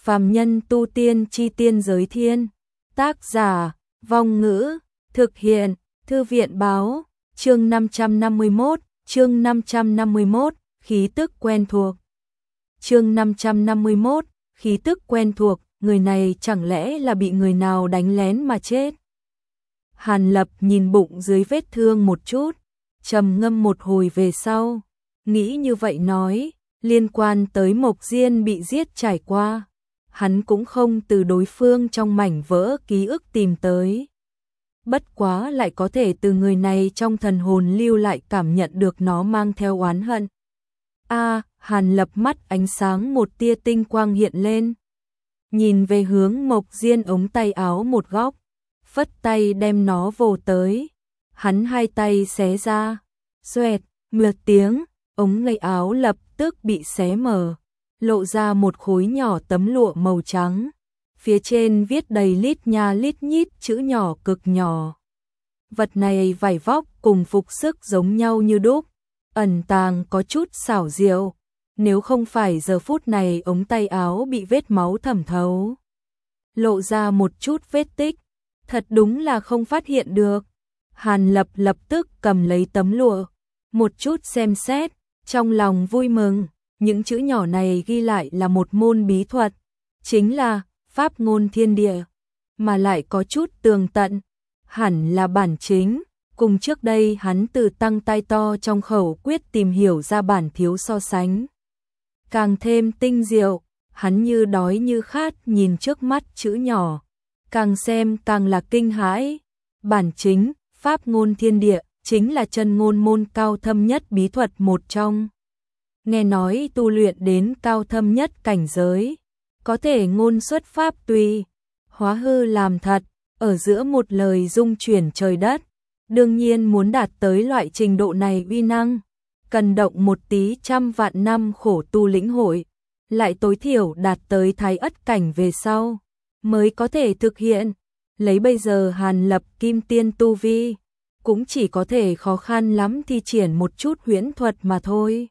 Phàm nhân tu tiên chi tiên giới thiên. Tác giả, Vong Ngữ, thực hiện, Thư viện báo, chương 551, khí tức quen thuộc. Chương 551, khí tức quen thuộc, người này chẳng lẽ là bị người nào đánh lén mà chết. Hàn Lập nhìn bụng dưới vết thương một chút, trầm ngâm một hồi về sau, nghĩ như vậy nói, liên quan tới Mộc Diên bị giết trải qua, hắn cũng không từ đối phương trong mảnh vỡ ký ức tìm tới. Bất quá lại có thể từ người này trong thần hồn lưu lại cảm nhận được nó mang theo oán hận. Hàn Lập mắt ánh sáng một tia tinh quang hiện lên. Nhìn về hướng Mộc Diên ống tay áo một góc, phất tay đem nó vồ tới. Hắn hai tay xé ra, xoẹt, một tiếng, ống tay áo lập tức bị xé mở, lộ ra một khối nhỏ tấm lụa màu trắng. Phía trên viết đầy lít nha lít nhít chữ nhỏ cực nhỏ. Vật này vải vóc cùng phục sức giống nhau như đúc, ẩn tàng có chút xảo diệu. Nếu không phải giờ phút này ống tay áo bị vết máu thẩm thấu, lộ ra một chút vết tích, thật đúng là không phát hiện được. Hàn Lập lập tức cầm lấy tấm lụa, một chút xem xét, trong lòng vui mừng. Những chữ nhỏ này ghi lại là một môn bí thuật, chính là pháp ngôn thiên địa, mà lại có chút tường tận, hẳn là bản chính. Cùng trước đây hắn từ tăng tai to trong khẩu quyết tìm hiểu ra bản thiếu so sánh, càng thêm tinh diệu. Hắn như đói như khát nhìn trước mắt chữ nhỏ, càng xem càng là kinh hãi. Bản chính, pháp ngôn thiên địa, chính là chân ngôn môn cao thâm nhất bí thuật một trong. Nghe nói tu luyện đến cao thâm nhất cảnh giới, có thể ngôn xuất pháp tùy, hóa hư làm thật, ở giữa một lời dung chuyển trời đất. Đương nhiên muốn đạt tới loại trình độ này uy năng, cần động một tí trăm vạn năm khổ tu lĩnh hội, lại tối thiểu đạt tới thái ất cảnh về sau, mới có thể thực hiện. Lấy bây giờ Hàn Lập kim tiên tu vi, cũng chỉ có thể khó khăn lắm thi triển một chút huyễn thuật mà thôi.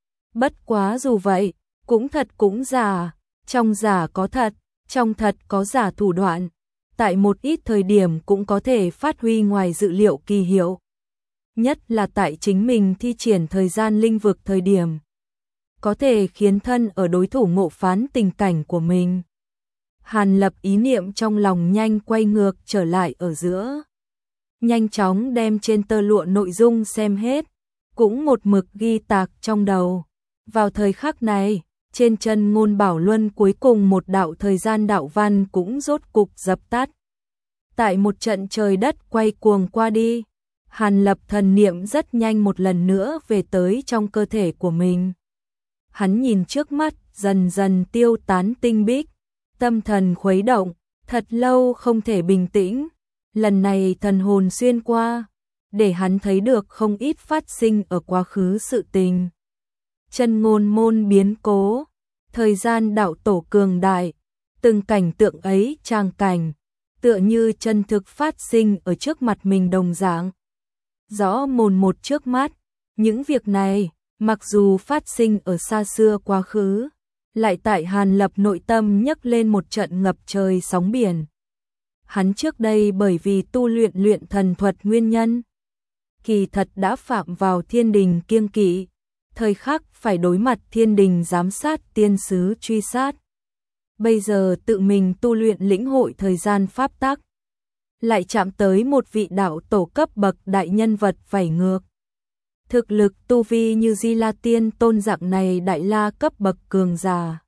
Bất quá dù vậy, cũng thật cũng giả, trong giả có thật, trong thật có giả thủ đoạn, tại một ít thời điểm cũng có thể phát huy ngoài dự liệu kỳ hiệu. Nhất là tại chính mình thi triển thời gian linh vực thời điểm, có thể khiến thân ở đối thủ ngộ phán tình cảnh của mình. Hàn Lập ý niệm trong lòng nhanh quay ngược trở lại ở giữa, nhanh chóng đem trên tơ lụa nội dung xem hết, cũng một mực ghi tạc trong đầu. Vào thời khắc này, trên chân ngôn bảo luân cuối cùng một đạo thời gian đạo văn cũng rốt cục dập tắt. Tại một trận trời đất quay cuồng qua đi, Hàn Lập thần niệm rất nhanh một lần nữa về tới trong cơ thể của mình. Hắn nhìn trước mắt dần dần tiêu tán tinh bích, tâm thần khuấy động, thật lâu không thể bình tĩnh. Lần này thần hồn xuyên qua, để hắn thấy được không ít phát sinh ở quá khứ sự tình. Chân ngôn môn biến cố, thời gian đạo tổ cường đại, từng cảnh tượng ấy trang cảnh, tựa như chân thực phát sinh ở trước mặt mình đồng dạng. Rõ mồn một trước mắt, những việc này, mặc dù phát sinh ở xa xưa quá khứ, lại tại Hàn Lập nội tâm nhấc lên một trận ngập trời sóng biển. Hắn trước đây bởi vì tu luyện thần thuật nguyên nhân, kỳ thật đã phạm vào thiên đình kiêng kỵ, thời khắc phải đối mặt thiên đình giám sát tiên sứ truy sát. Bây giờ tự mình tu luyện lĩnh hội thời gian pháp tắc, lại chạm tới một vị đạo tổ cấp bậc đại nhân vật vảy ngược. Thực lực tu vi như Di La Tiên Tôn dạng này đại la cấp bậc cường giả,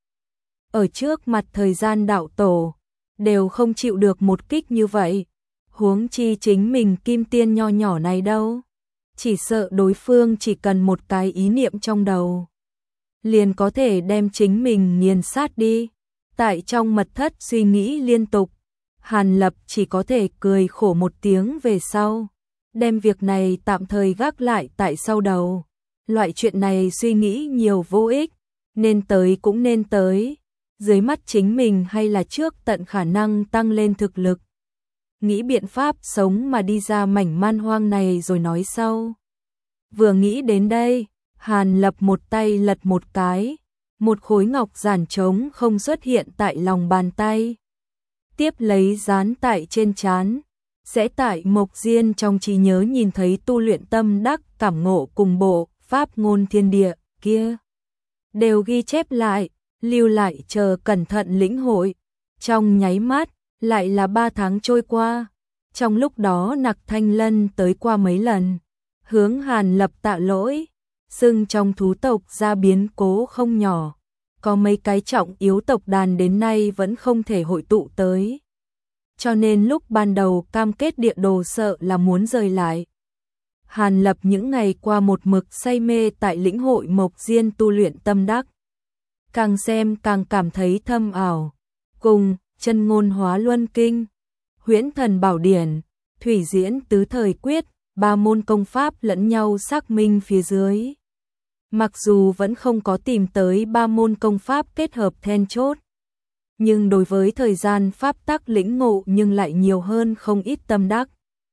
ở trước mặt thời gian đạo tổ, đều không chịu được một kích như vậy. Huống chi chính mình kim tiên nho nhỏ này đâu. Chỉ sợ đối phương chỉ cần một cái ý niệm trong đầu, liền có thể đem chính mình nghiền sát đi. Tại trong mật thất suy nghĩ liên tục, Hàn Lập chỉ có thể cười khổ một tiếng về sau, đem việc này tạm thời gác lại tại sau đầu. Loại chuyện này suy nghĩ nhiều vô ích, nên tới cũng nên tới, dưới mắt chính mình hay là trước tận khả năng tăng lên thực lực, nghĩ biện pháp sống mà đi ra mảnh man hoang này rồi nói sau. Vừa nghĩ đến đây, Hàn Lập một tay lật một cái, một khối ngọc giản trống không xuất hiện tại lòng bàn tay. Tiếp lấy dán tại trên trán, sẽ tại Mộc Diên trong trí nhớ nhìn thấy tu luyện tâm đắc cảm ngộ cùng bộ pháp ngôn thiên địa kia. Đều ghi chép lại, lưu lại chờ cẩn thận lĩnh hội. Trong nháy mắt, lại là 3 tháng trôi qua. Trong lúc đó Nặc Thanh Lân tới qua mấy lần, hướng Hàn Lập tạ lỗi, xưng trong thú tộc ra biến cố không nhỏ. Có mấy cái trọng yếu tộc đàn đến nay vẫn không thể hội tụ tới. Cho nên lúc ban đầu cam kết địa đồ sợ là muốn rời lại. Hàn Lập những ngày qua một mực say mê tại lĩnh hội Mộc Diên tu luyện tâm đắc. Càng xem càng cảm thấy thâm ảo. Cùng Chân Ngôn Hóa Luân Kinh, Huyễn Thần Bảo Điển, Thủy Diễn Tứ Thời Quyết, 3 môn công pháp lẫn nhau xác minh phía dưới. Mặc dù vẫn không có tìm tới 3 môn công pháp kết hợp then chốt, nhưng đối với thời gian pháp tắc lĩnh ngộ nhưng lại nhiều hơn không ít tâm đắc.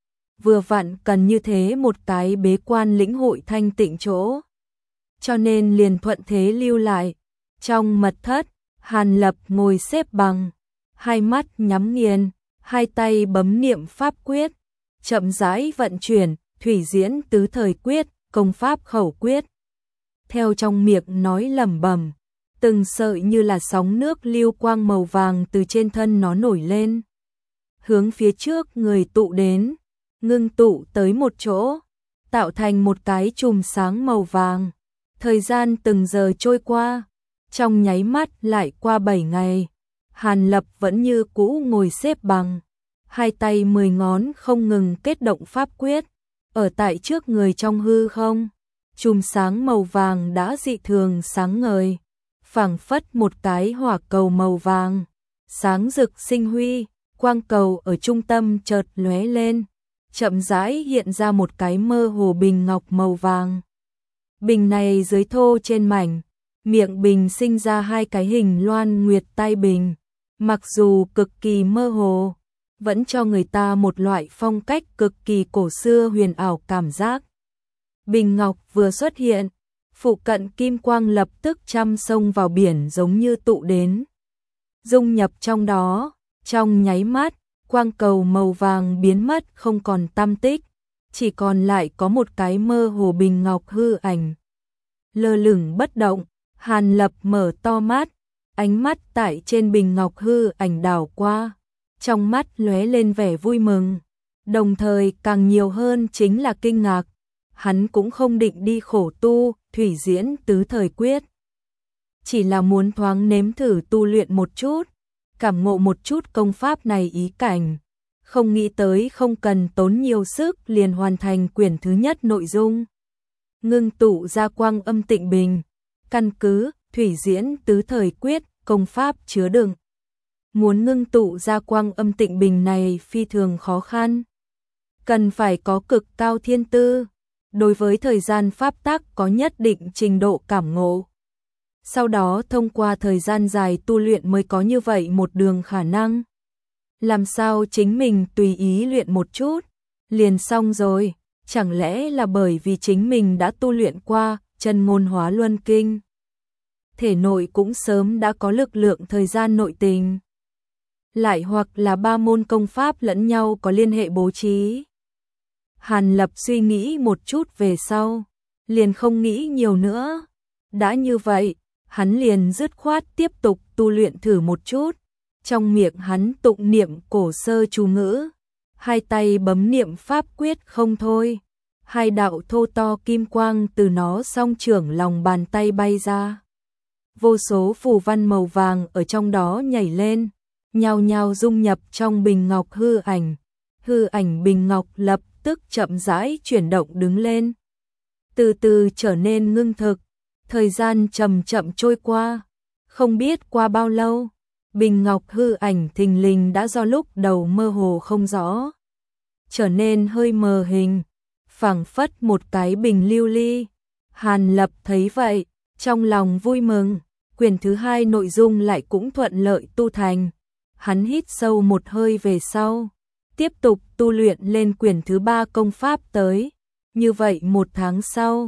Vừa vặn cần như thế một cái bế quan lĩnh hội thanh tịnh chỗ. Cho nên liền thuận thế lưu lại. Trong mật thất, Hàn Lập ngồi xếp bằng, hai mắt nhắm nghiền, hai tay bấm niệm pháp quyết, chậm rãi vận chuyển, Thủy Diễn Tứ Thời Quyết, công pháp khẩu quyết. Theo trong miệng nói lẩm bẩm, từng sợi như là sóng nước lưu quang màu vàng từ trên thân nó nổi lên. Hướng phía trước người tụ đến, ngưng tụ tới một chỗ, tạo thành một cái chùm sáng màu vàng. Thời gian từng giờ trôi qua, trong nháy mắt lại qua 7 ngày. Hàn Lập vẫn như cũ ngồi xếp bằng, hai tay 10 ngón không ngừng kết động pháp quyết. Ở tại trước người trong hư không, chùm sáng màu vàng đã dị thường sáng ngời, phảng phất một cái hỏa cầu màu vàng, sáng rực sinh huy. Quang cầu ở trung tâm chợt lóe lên, chậm rãi hiện ra một cái mơ hồ bình ngọc màu vàng. Bình này dưới thô trên mảnh, miệng bình sinh ra hai cái hình loan nguyệt tai bình, mặc dù cực kỳ mơ hồ, vẫn cho người ta một loại phong cách cực kỳ cổ xưa huyền ảo cảm giác. Bình ngọc vừa xuất hiện, phụ cận kim quang lập tức trăm sông vào biển giống như tụ đến, dung nhập trong đó. Trong nháy mắt, quang cầu màu vàng biến mất không còn tăm tích, chỉ còn lại có một cái mơ hồ bình ngọc hư ảnh. Lơ lửng bất động, Hàn Lập mở to mắt, ánh mắt tại trên bình ngọc hư ảnh đảo qua, trong mắt lóe lên vẻ vui mừng, đồng thời càng nhiều hơn chính là kinh ngạc. Hắn cũng không định đi khổ tu Thủy Diễn Tứ Thời Quyết, chỉ là muốn thoáng nếm thử tu luyện một chút, cảm ngộ một chút công pháp này ý cảnh. Không nghĩ tới không cần tốn nhiều sức liền hoàn thành quyển thứ nhất nội dung. Ngưng tụ ra quang âm tịnh bình, căn cứ Thủy Diễn Tứ Thời Quyết, công pháp chứa đựng. Muốn ngưng tụ ra quang âm tịnh bình này phi thường khó khăn, cần phải có cực cao thiên tư, đối với thời gian pháp tắc có nhất định trình độ cảm ngộ. Sau đó thông qua thời gian dài tu luyện mới có như vậy một đường khả năng. Làm sao chính mình tùy ý luyện một chút, liền xong rồi, chẳng lẽ là bởi vì chính mình đã tu luyện qua Chân Ngôn Hóa Luân Kinh. Thể nội cũng sớm đã có lực lượng thời gian nội tình. Lại hoặc là 3 môn công pháp lẫn nhau có liên hệ bố trí. Hàn Lập suy nghĩ một chút về sau, liền không nghĩ nhiều nữa. Đã như vậy, hắn liền dứt khoát tiếp tục tu luyện thử một chút. Trong miệng hắn tụng niệm cổ sơ chú ngữ, hai tay bấm niệm pháp quyết không thôi. Hai đạo thô to kim quang từ nó song trưởng lòng bàn tay bay ra. Vô số phù văn màu vàng ở trong đó nhảy lên, nhao nhao dung nhập trong bình ngọc hư ảnh. Hư ảnh bình ngọc lập tức chậm rãi chuyển động đứng lên, từ từ trở nên ngưng thực. Thời gian chậm chậm trôi qua, không biết qua bao lâu, bình ngọc hư ảnh thình lình đã do lúc đầu mơ hồ không rõ, trở nên hơi mờ hình, phảng phất một cái bình lưu ly. Hàn Lập thấy vậy, trong lòng vui mừng, quyển thứ 2 nội dung lại cũng thuận lợi tu thành. Hắn hít sâu một hơi về sau, tiếp tục tu luyện lên quyển thứ 3 công pháp tới. Như vậy 1 tháng sau,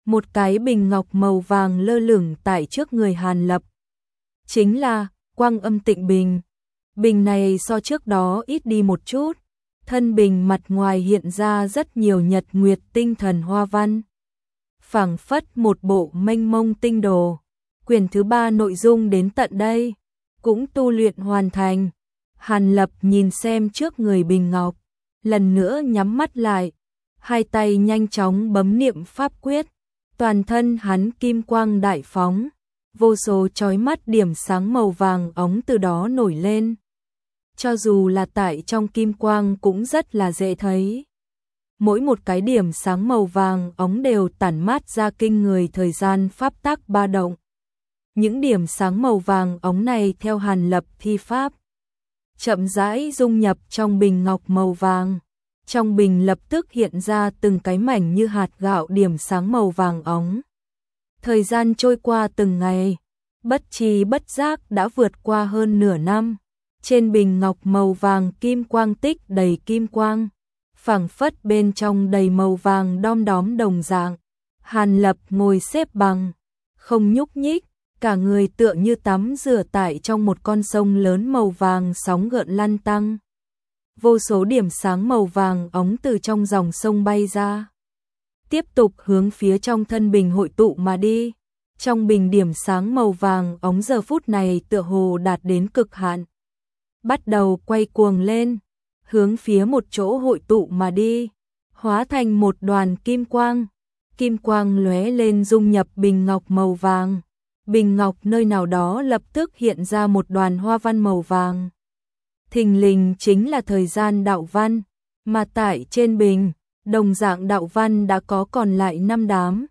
Một cái bình ngọc màu vàng lơ lửng tại trước người Hàn Lập. Chính là Quang Âm Tịnh Bình. Bình này so trước đó ít đi một chút. Thân bình mặt ngoài hiện ra rất nhiều nhật nguyệt tinh thần hoa văn. Phảng phất một bộ mênh mông tinh đồ. Quyển thứ 3 nội dung đến tận đây cũng tu luyện hoàn thành. Hàn Lập nhìn xem trước người bình ngọc, lần nữa nhắm mắt lại, hai tay nhanh chóng bấm niệm pháp quyết, toàn thân hắn kim quang đại phóng, vô số chói mắt điểm sáng màu vàng óng từ đó nổi lên. Cho dù là tại trong kim quang cũng rất là dễ thấy. Mỗi một cái điểm sáng màu vàng óng đều tản mát ra kinh người thời gian pháp tắc ba động. Những điểm sáng màu vàng óng này theo Hàn Lập thi pháp, chậm rãi dung nhập trong bình ngọc màu vàng. Trong bình lập tức hiện ra từng cái mảnh như hạt gạo điểm sáng màu vàng óng. Thời gian trôi qua từng ngày, bất tri bất giác đã vượt qua hơn nửa năm. Trên bình ngọc màu vàng kim quang tích đầy kim quang, phảng phất bên trong đầy màu vàng đom đóm đồng dạng. Hàn Lập ngồi xếp bằng, không nhúc nhích, cả người tựa như tắm rửa tại trong một con sông lớn màu vàng sóng gợn lăn tăng. Vô số điểm sáng màu vàng óng từ trong dòng sông bay ra, tiếp tục hướng phía trong thân bình hội tụ mà đi. Trong bình điểm sáng màu vàng óng giờ phút này tựa hồ đạt đến cực hạn, bắt đầu quay cuồng lên, hướng phía một chỗ hội tụ mà đi, hóa thành một đoàn kim quang. Kim quang lóe lên dung nhập bình ngọc màu vàng. Bình ngọc nơi nào đó lập tức hiện ra một đoàn hoa văn màu vàng. Thình lình chính là thời gian đạo văn, mà tại trên bình, đồng dạng đạo văn đã có còn lại 5 đám.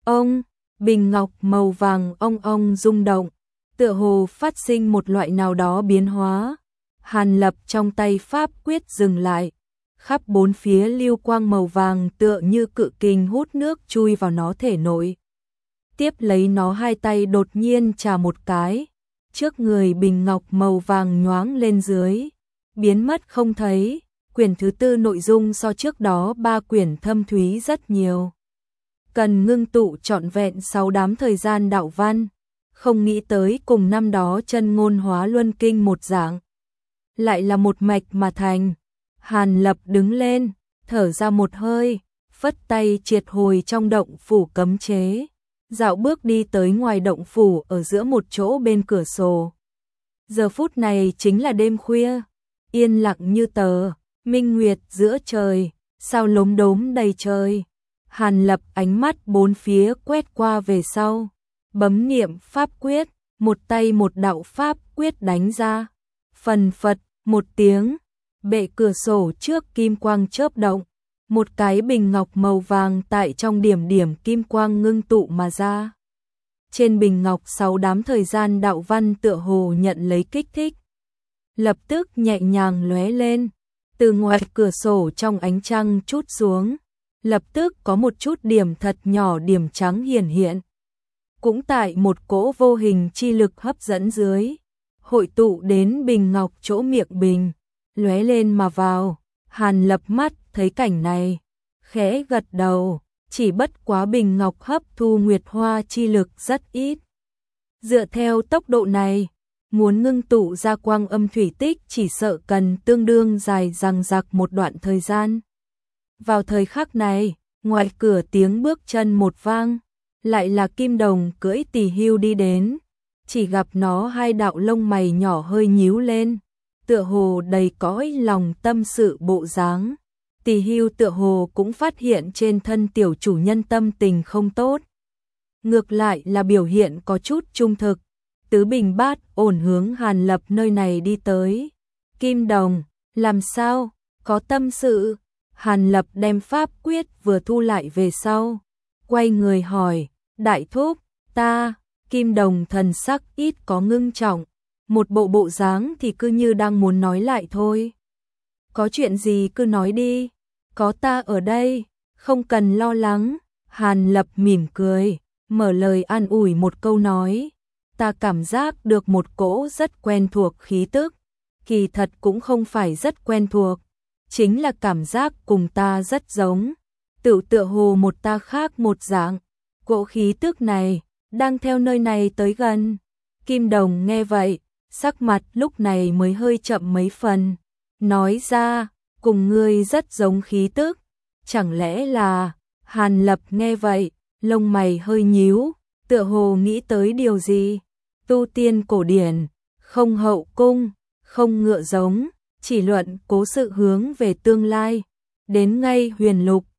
Bình ngọc màu vàng ông rung động, tựa hồ phát sinh một loại nào đó biến hóa. Hàn Lập trong tay pháp quyết dừng lại, khắp bốn phía lưu quang màu vàng tựa như cự kình hút nước chui vào nó thể nội. Tiếp lấy nó hai tay đột nhiên chà một cái, trước người bình ngọc màu vàng nhoáng lên dưới, biến mất không thấy. Quyển thứ 4 nội dung so trước đó 3 quyển thâm thúy rất nhiều. Cần ngưng tụ trọn vẹn 6 đám thời gian đạo văn, không nghĩ tới cùng năm đó chân ngôn hóa luân kinh một dạng, lại là một mạch mà thành. Hàn Lập đứng lên, thở ra một hơi, phất tay triệt hồi trong động phủ cấm chế, dạo bước đi tới ngoài động phủ ở giữa một chỗ bên cửa sổ. Giờ phút này chính là đêm khuya, yên lặng như tờ, minh nguyệt giữa trời, sao lốm đốm đầy trời. Hàn Lập ánh mắt bốn phía quét qua về sau, bấm niệm pháp quyết, một tay một đạo pháp quyết đánh ra. Phần phật một tiếng, bệ cửa sổ trước kim quang chớp động, một cái bình ngọc màu vàng tại trong điểm điểm kim quang ngưng tụ mà ra. Trên bình ngọc 6 đám thời gian đạo văn tựa hồ nhận lấy kích thích, lập tức nhẹ nhàng lóe lên, từ ngoài cửa sổ trong ánh trăng trút xuống, lập tức có một chút điểm thật nhỏ điểm trắng hiển hiện. Cũng tại một cỗ vô hình chi lực hấp dẫn dưới, hội tụ đến bình ngọc chỗ miệng bình, lóe lên mà vào. Hàn Lập mắt thấy cảnh này, khẽ gật đầu, chỉ bất quá bình ngọc hấp thu nguyệt hoa chi lực rất ít. Dựa theo tốc độ này, muốn ngưng tụ ra quang âm thủy tích chỉ sợ cần tương đương dài dằng dặc một đoạn thời gian. Vào thời khắc này, ngoài cửa tiếng bước chân một vang, lại là Kim Đồng cưỡi Tỳ Hưu đi đến, chỉ gặp nó hai đạo lông mày nhỏ hơi nhíu lên, tựa hồ đầy cõi lòng tâm sự bộ dáng. Tỳ Hưu tựa hồ cũng phát hiện trên thân tiểu chủ nhân tâm tình không tốt, ngược lại là biểu hiện có chút trung thực, tứ bình bát ổn hướng Hàn Lập nơi này đi tới. Kim Đồng, làm sao, có tâm sự? Hàn Lập đem pháp quyết vừa thu lại về sau, quay người hỏi, đại thúc, ta. Kim Đồng thần sắc ít có ngưng trọng, một bộ bộ dáng thì cứ như đang muốn nói lại thôi. Có chuyện gì cứ nói đi, có ta ở đây, không cần lo lắng. Hàn Lập mỉm cười, mở lời an ủi một câu nói, ta cảm giác được một cỗ rất quen thuộc khí tức, kỳ thật cũng không phải rất quen thuộc, chính là cảm giác cùng ta rất giống, tựa hồ một ta khác một dạng. cỗ khí tức này đang theo nơi này tới gần. Kim Đồng nghe vậy, sắc mặt lúc này mới hơi chậm mấy phần, nói ra, cùng ngươi rất giống khí tức, chẳng lẽ là... Hàn Lập nghe vậy, lông mày hơi nhíu, tựa hồ nghĩ tới điều gì. Tu tiên cổ điển, không hậu cung, không ngựa giống, chỉ luận cố sự hướng về tương lai. Đến ngay huyền lục,